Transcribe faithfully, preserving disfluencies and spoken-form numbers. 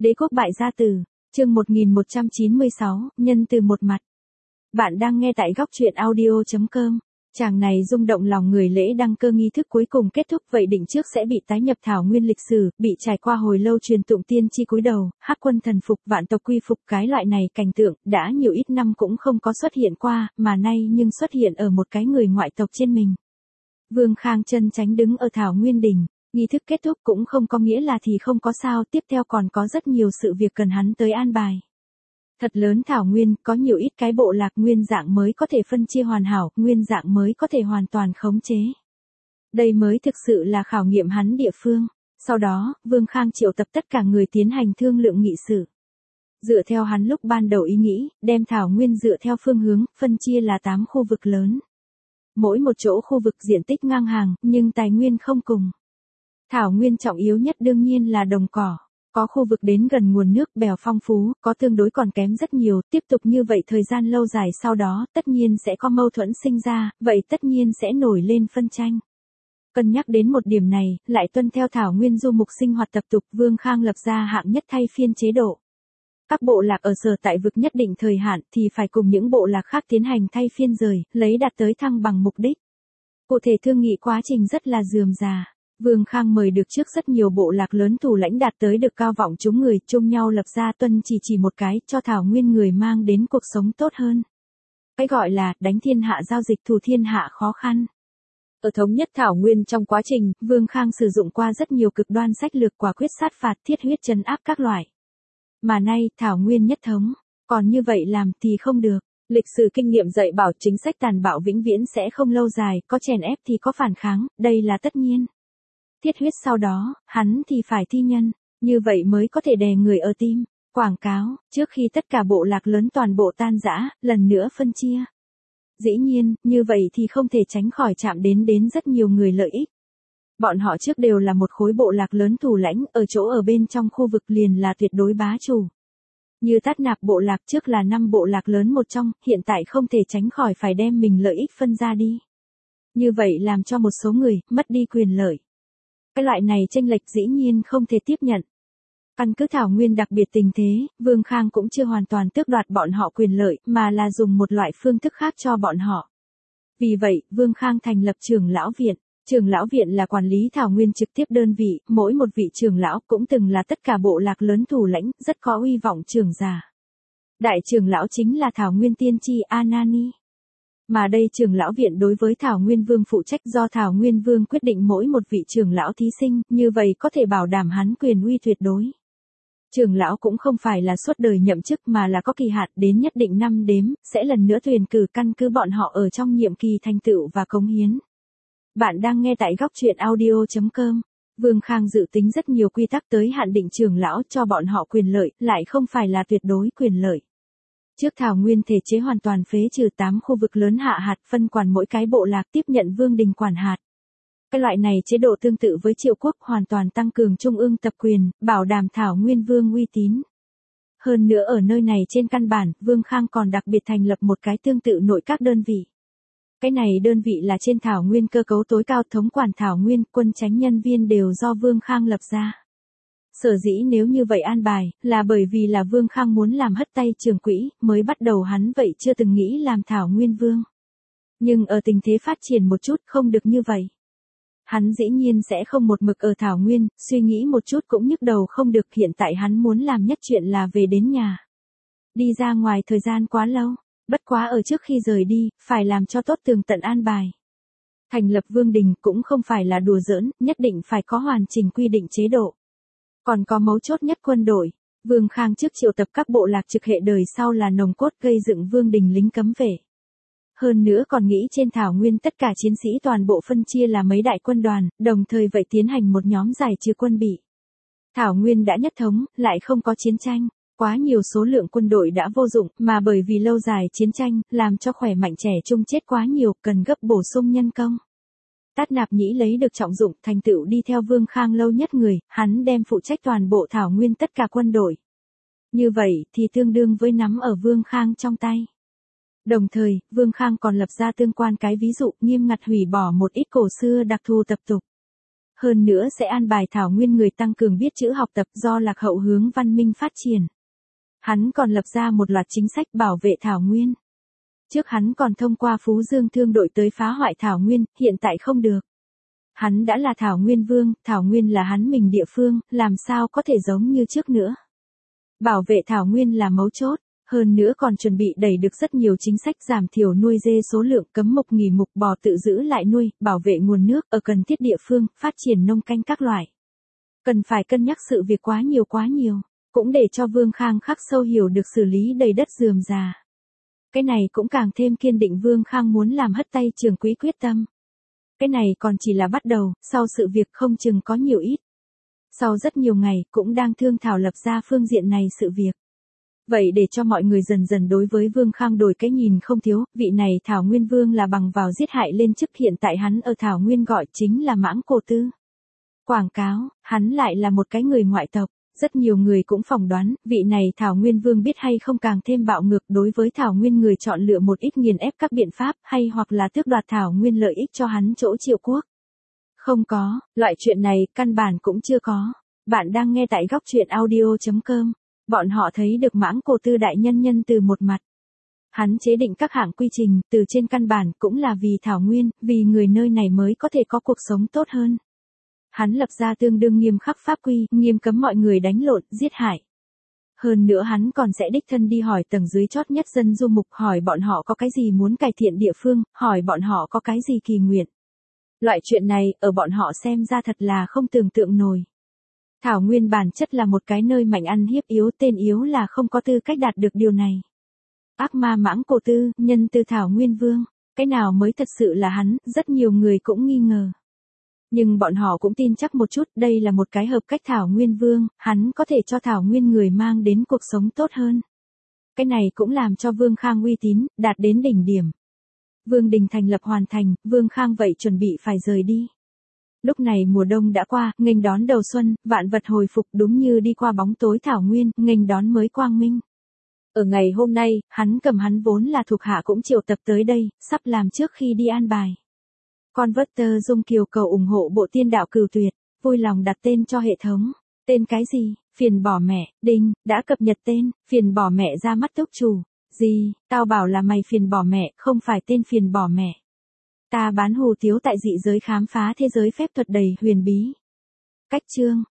Đế quốc bại gia tử, chương một nghìn một trăm chín mươi sáu, nhân từ một mặt. Bạn đang nghe tại góc truyện audio chấm com. Chàng này rung động lòng người, lễ đăng cơ nghi thức cuối cùng kết thúc vậy định trước sẽ bị tái nhập thảo nguyên lịch sử, bị trải qua hồi lâu truyền tụng tiên tri cúi đầu, hắc quân thần phục, vạn tộc quy phục, cái loại này cảnh tượng đã nhiều ít năm cũng không có xuất hiện qua, mà nay nhưng xuất hiện ở một cái người ngoại tộc trên mình. Vương Khang chân chánh đứng ở thảo nguyên đỉnh, nghi thức kết thúc cũng không có nghĩa là thì không có sao, tiếp theo còn có rất nhiều sự việc cần hắn tới an bài. Thật lớn thảo nguyên, có nhiều ít cái bộ lạc nguyên dạng mới có thể phân chia hoàn hảo, nguyên dạng mới có thể hoàn toàn khống chế. Đây mới thực sự là khảo nghiệm hắn địa phương. Sau đó, Vương Khang triệu tập tất cả người tiến hành thương lượng nghị sự. Dựa theo hắn lúc ban đầu ý nghĩ, đem thảo nguyên dựa theo phương hướng, phân chia là tám khu vực lớn. Mỗi một chỗ khu vực diện tích ngang hàng, nhưng tài nguyên không cùng. Thảo nguyên trọng yếu nhất đương nhiên là đồng cỏ. Có khu vực đến gần nguồn nước bèo phong phú, có tương đối còn kém rất nhiều, tiếp tục như vậy thời gian lâu dài sau đó, tất nhiên sẽ có mâu thuẫn sinh ra, vậy tất nhiên sẽ nổi lên phân tranh. Cân nhắc đến một điểm này, lại tuân theo thảo nguyên du mục sinh hoạt tập tục, Vương Khang lập ra hạng nhất thay phiên chế độ. Các bộ lạc ở sở tại vực nhất định thời hạn thì phải cùng những bộ lạc khác tiến hành thay phiên rời, lấy đạt tới thăng bằng mục đích. Cụ thể thương nghị quá trình rất là rườm rà. Vương Khang mời được trước rất nhiều bộ lạc lớn thủ lãnh đạt tới được cao vọng chúng người, chung nhau lập ra tuân chỉ chỉ một cái, cho thảo nguyên người mang đến cuộc sống tốt hơn. Cái gọi là đánh thiên hạ giao dịch, thủ thiên hạ khó khăn. Ở thống nhất thảo nguyên trong quá trình, Vương Khang sử dụng qua rất nhiều cực đoan sách lược, quả quyết sát phạt, thiết huyết trấn áp các loại. Mà nay, thảo nguyên nhất thống, còn như vậy làm thì không được. Lịch sử kinh nghiệm dạy bảo chính sách tàn bạo vĩnh viễn sẽ không lâu dài, có chèn ép thì có phản kháng, đây là tất nhiên. Thiết huyết sau đó, hắn thì phải thi nhân, như vậy mới có thể đè người ở tim. Quảng cáo, trước khi tất cả bộ lạc lớn toàn bộ tan rã, lần nữa phân chia. Dĩ nhiên, như vậy thì không thể tránh khỏi chạm đến đến rất nhiều người lợi ích. Bọn họ trước đều là một khối bộ lạc lớn thủ lãnh, ở chỗ ở bên trong khu vực liền là tuyệt đối bá chủ. Như Tát Nạp bộ lạc trước là năm bộ lạc lớn một trong, hiện tại không thể tránh khỏi phải đem mình lợi ích phân ra đi. Như vậy làm cho một số người mất đi quyền lợi. Cái loại này chênh lệch dĩ nhiên không thể tiếp nhận. Căn cứ thảo nguyên đặc biệt tình thế, Vương Khang cũng chưa hoàn toàn tước đoạt bọn họ quyền lợi, mà là dùng một loại phương thức khác cho bọn họ. Vì vậy, Vương Khang thành lập trưởng lão viện. Trưởng lão viện là quản lý thảo nguyên trực tiếp đơn vị, mỗi một vị trưởng lão cũng từng là tất cả bộ lạc lớn thủ lãnh, rất có uy vọng trưởng giả. Đại trưởng lão chính là thảo nguyên tiên tri Anani. Mà đây trưởng lão viện đối với Thảo Nguyên Vương phụ trách, do Thảo Nguyên Vương quyết định mỗi một vị trưởng lão thí sinh, như vậy có thể bảo đảm hắn quyền uy tuyệt đối. Trưởng lão cũng không phải là suốt đời nhậm chức mà là có kỳ hạn, đến nhất định năm đếm, sẽ lần nữa tuyển cử căn cứ bọn họ ở trong nhiệm kỳ thành tựu và cống hiến. Bạn đang nghe tại góc truyện audio chấm com. Vương Khang dự tính rất nhiều quy tắc tới hạn định trưởng lão cho bọn họ quyền lợi, lại không phải là tuyệt đối quyền lợi. Trước thảo nguyên thể chế hoàn toàn phế trừ tám khu vực lớn hạ hạt, phân quản mỗi cái bộ lạc tiếp nhận vương đình quản hạt. Cái loại này chế độ tương tự với triệu quốc, hoàn toàn tăng cường trung ương tập quyền, bảo đảm thảo nguyên vương uy tín. Hơn nữa ở nơi này trên căn bản, Vương Khang còn đặc biệt thành lập một cái tương tự nội các đơn vị. Cái này đơn vị là trên thảo nguyên cơ cấu tối cao, thống quản thảo nguyên, quân chánh nhân viên đều do Vương Khang lập ra. Sở dĩ nếu như vậy an bài, là bởi vì là Vương Khang muốn làm hất tay trưởng quỹ, mới bắt đầu hắn vậy chưa từng nghĩ làm thảo nguyên vương. Nhưng ở tình thế phát triển một chút không được như vậy. Hắn dĩ nhiên sẽ không một mực ở thảo nguyên, suy nghĩ một chút cũng nhức đầu không được, hiện tại hắn muốn làm nhất chuyện là về đến nhà. Đi ra ngoài thời gian quá lâu, bất quá ở trước khi rời đi, phải làm cho tốt tường tận an bài. Thành lập vương đình cũng không phải là đùa giỡn, nhất định phải có hoàn chỉnh quy định chế độ. Còn có mấu chốt nhất quân đội, Vương Khang trước triệu tập các bộ lạc trực hệ đời sau là nòng cốt gây dựng vương đình lính cấm vệ. Hơn nữa còn nghĩ trên thảo nguyên tất cả chiến sĩ toàn bộ phân chia là mấy đại quân đoàn, đồng thời vậy tiến hành một nhóm giải trừ quân bị. Thảo nguyên đã nhất thống, lại không có chiến tranh, quá nhiều số lượng quân đội đã vô dụng, mà bởi vì lâu dài chiến tranh, làm cho khỏe mạnh trẻ trung chết quá nhiều, cần gấp bổ sung nhân công. Tát Nạp Nhĩ lấy được trọng dụng, thành tựu đi theo Vương Khang lâu nhất người, hắn đem phụ trách toàn bộ thảo nguyên tất cả quân đội. Như vậy thì tương đương với nắm ở Vương Khang trong tay. Đồng thời, Vương Khang còn lập ra tương quan cái ví dụ, nghiêm ngặt hủy bỏ một ít cổ xưa đặc thù tập tục. hơn nữa sẽ an bài thảo nguyên người tăng cường biết chữ học tập do lạc hậu hướng văn minh phát triển. Hắn còn lập ra một loạt chính sách bảo vệ thảo nguyên. Trước hắn còn thông qua Phú Dương thương đội tới phá hoại thảo nguyên, hiện tại không được. Hắn đã là thảo nguyên vương, thảo nguyên là hắn mình địa phương, làm sao có thể giống như trước nữa. Bảo vệ thảo nguyên là mấu chốt, hơn nữa còn chuẩn bị đẩy được rất nhiều chính sách giảm thiểu nuôi dê số lượng, cấm mộc nghỉ mục, bò tự giữ lại nuôi, bảo vệ nguồn nước ở cần thiết địa phương, phát triển nông canh các loại. Cần phải cân nhắc sự việc quá nhiều quá nhiều, cũng để cho Vương Khang khắc sâu hiểu được xử lý đầy đất rườm rà. Cái này cũng càng thêm kiên định Vương Khang muốn làm hất tay Trường Quý quyết tâm. Cái này còn chỉ là bắt đầu, sau sự việc không chừng có nhiều ít. Sau rất nhiều ngày, cũng đang thương thảo lập ra phương diện này sự việc. Vậy để cho mọi người dần dần đối với Vương Khang đổi cái nhìn không thiếu, vị này Thảo Nguyên Vương là bằng vào giết hại lên chức, hiện tại hắn ở Thảo Nguyên gọi chính là Mãng Cổ Tư. Quảng cáo, hắn lại là một cái người ngoại tộc. Rất nhiều người cũng phỏng đoán, vị này Thảo Nguyên Vương biết hay không càng thêm bạo ngược đối với Thảo Nguyên người, chọn lựa một ít nghiền ép các biện pháp, hay hoặc là tước đoạt Thảo Nguyên lợi ích cho hắn chỗ Triệu Quốc. Không có, loại chuyện này căn bản cũng chưa có. Bạn đang nghe tại góc truyện audio chấm com. Bọn họ thấy được Mãng Cổ Tư đại nhân nhân từ một mặt. Hắn chế định các hạng quy trình, từ trên căn bản cũng là vì Thảo Nguyên, vì người nơi này mới có thể có cuộc sống tốt hơn. Hắn lập ra tương đương nghiêm khắc pháp quy, nghiêm cấm mọi người đánh lộn, giết hại. Hơn nữa hắn còn sẽ đích thân đi hỏi tầng dưới chót nhất dân du mục, hỏi bọn họ có cái gì muốn cải thiện địa phương, hỏi bọn họ có cái gì kỳ nguyện. Loại chuyện này, ở bọn họ xem ra thật là không tưởng tượng nổi. Thảo Nguyên bản chất là một cái nơi mạnh ăn hiếp yếu, tên yếu là không có tư cách đạt được điều này. Ác ma Mãng Cổ Tư, nhân từ Thảo Nguyên Vương, cái nào mới thật sự là hắn, rất nhiều người cũng nghi ngờ. Nhưng bọn họ cũng tin chắc một chút, đây là một cái hợp cách Thảo Nguyên Vương, hắn có thể cho Thảo Nguyên người mang đến cuộc sống tốt hơn. Cái này cũng làm cho Vương Khang uy tín, đạt đến đỉnh điểm. Vương đình thành lập hoàn thành, Vương Khang vậy chuẩn bị phải rời đi. Lúc này mùa đông đã qua, nghênh đón đầu xuân, vạn vật hồi phục, đúng như đi qua bóng tối Thảo Nguyên, nghênh đón mới quang minh. Ở ngày hôm nay, hắn cầm hắn vốn là thuộc hạ cũng triệu tập tới đây, sắp làm trước khi đi an bài. Converter Dung Kiều cầu ủng hộ bộ tiên đạo Cửu Tuyệt, vui lòng đặt tên cho hệ thống. Tên cái gì? Phiền bỏ mẹ, đinh, đã cập nhật tên, phiền bỏ mẹ ra mắt túc chủ. Gì, tao bảo là mày phiền bỏ mẹ, không phải tên phiền bỏ mẹ. Ta bán hù tiếu tại dị giới khám phá thế giới phép thuật đầy huyền bí. Cách chương,